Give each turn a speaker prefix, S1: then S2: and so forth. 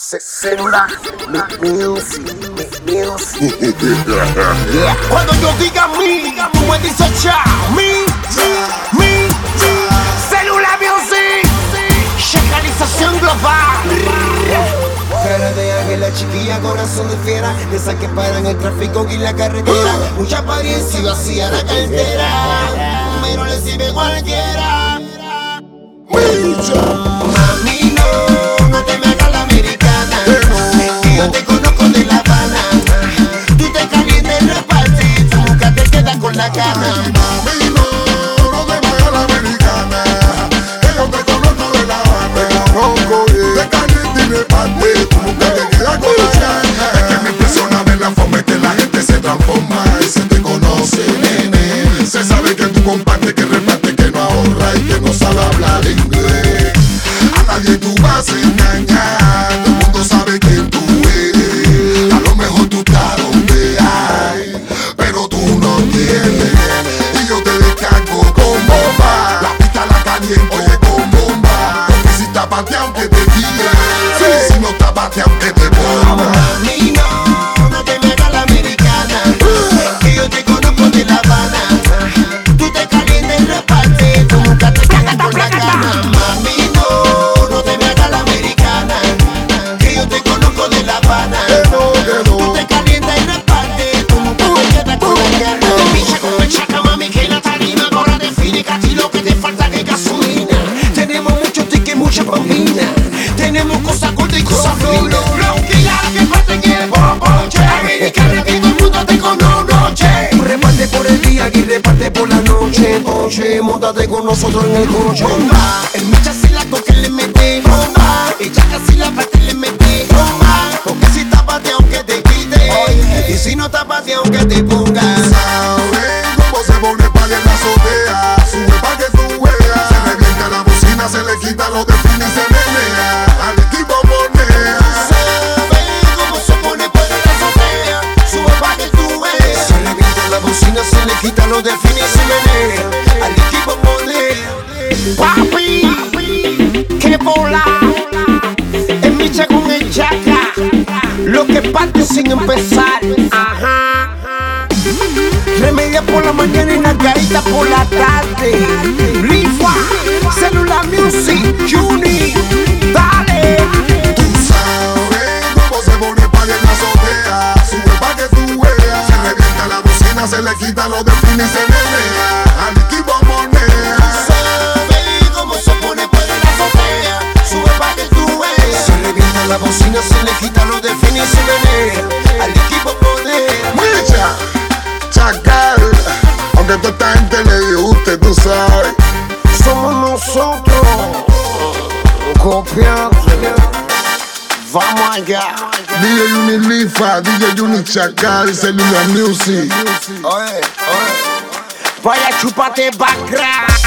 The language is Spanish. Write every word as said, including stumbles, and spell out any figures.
S1: Celular, mi music, mi music. Yeah.
S2: Cuando yo diga mi, tú me dices ya. Mi, mi, Celular Music. Checalización global.
S3: Cara de ángel, la chiquilla, corazón de fiera, de esa que paran el tráfico y la carretera. Mucha apariencia y vacía la cartera, pero le sirve cualquiera. Mami, no, no te me hagas la americana, que yo te conozco de La Habana. Tú te calientes, repartes, tú nunca te quedas con la gana.
S4: Mami, no, no te me hagas la americana, que yo te conozco de La Habana. Te conozco, te calientes y repartes, tú nunca te quedas con la gana. Es que me impresiona ver la forma en que la gente se transforma y se te conoce, nene. Se sabe que tú compartes, que repartes, que no ahorra y que no sabe hablar inglés. A nadie tú vas a engañar, todo el mundo sabe quién tú eres. A lo mejor tú estás donde hay, pero tú no tienes. Y yo te descargo con bomba, la pista la caliento, oye, con bomba. Porque si está pateado que te tire, sí. Si no está pateado que te ponga.
S3: Mami, no, no te me hagas la americana, que yo te conozco de La Habana. Tú te calientes, repartes, tú nunca te quedas con la gana. Mami, no, no te me hagas la americana, que yo te conozco de La Habana. Tú te calientas y repartes, tú nunca te quedas con la gana.
S2: Bicha con bechaca, mami, que la tarima ahora define que a ti lo que te falta es gasolina.
S3: Tenemos muchos tickets, mucha bambina, tenemos cosas cortas y cosas finas.
S2: Tranquila, que parte que el bomboche. Americana, que todo el mundo te conoce.
S3: Tú reparte por el día y reparte por la noche. Oye, móntate con nosotros en el coche.
S2: Bomba, el micha si la coque le mete. Bomba, ella casi la parte le mete. Bomba,
S3: Porque si está pateado que te quite, y si no está pateado que te pongas.
S4: Saben cómo se pone pali en la azotea, sube pa' que tú veas. Se revienta la bocina, se le quita lo define y se menea. Al equipo monea.
S3: Sabe cómo se pone para la azotea, sube pa' que tú veas. Se revienta la bocina, se le quita lo define y se menea. Al equipo monea.
S2: papi, que bola. El micha con el chaca, lo que parte sin empezar. Ajá.
S3: Remedia por la mañana y Margarita por la tarde.
S2: Rifa, Celular Music, Juni, dale.
S4: Tú sabes cómo se pone pali en la azotea, sube pa' que tú veas. Se revienta la bocina, se le quita lo define y se menea. Al equipo monea.
S3: Sabe cómo se pone para la azotea, sube pa' que tú veas. Se revienta la bocina, se le quita lo define y se menea. Al equipo monea.
S4: Micha, chacal, aunque toda esta gente le guste, tú sabes.
S2: Somos nosotros, copiando. Vamos allá.
S4: D J Unilifa, D J Uni Chacal, Celular Music.
S3: Oye, oye.
S2: Vaya, chúpate, bacra.